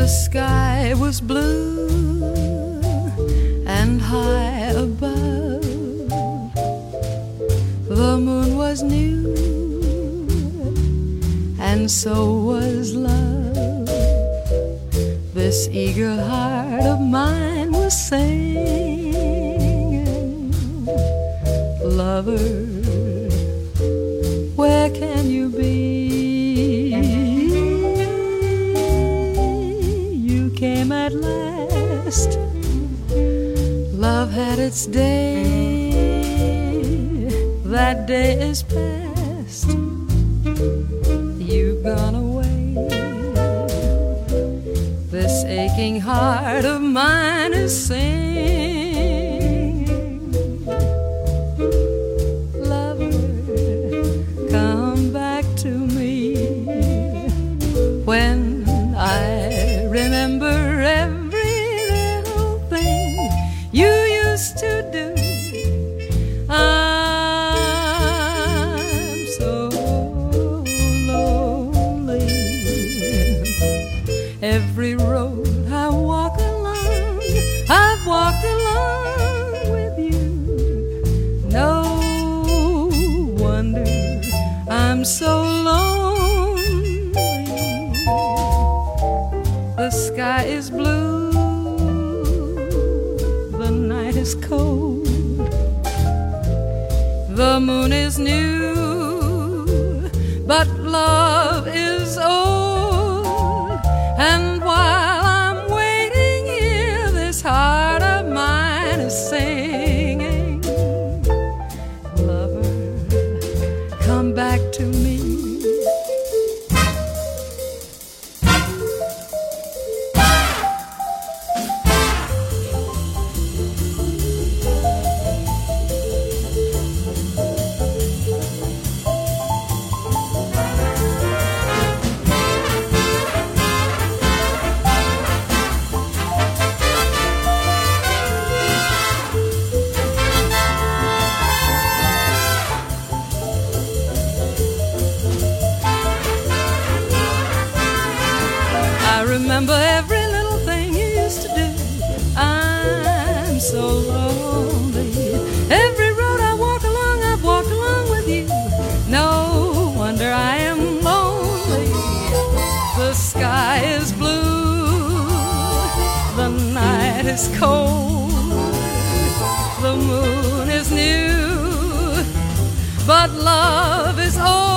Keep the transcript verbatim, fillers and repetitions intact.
The sky was blue and high above. The moon was new and so was love. This eager heart of mine was singing, lover, where can you be? You came at last. Love had its day. That day is past. You've gone away. This aching heart of mine is singing, lover, come back to me. When I remember every little thing you used to do, I'm so lonely. Every road I walk along, I've walked along with you. No wonder I'm so lonely. The sky is blue, the night is cold, the moon is new, but love is old. And while I'm waiting here, this heart of mine is singing, lover, come back to me. I remember every little thing you used to do. I'm so lonely. Every road I walk along, I've walked along with you. No wonder I am lonely. The sky is blue, the night is cold, the moon is new, but love is old.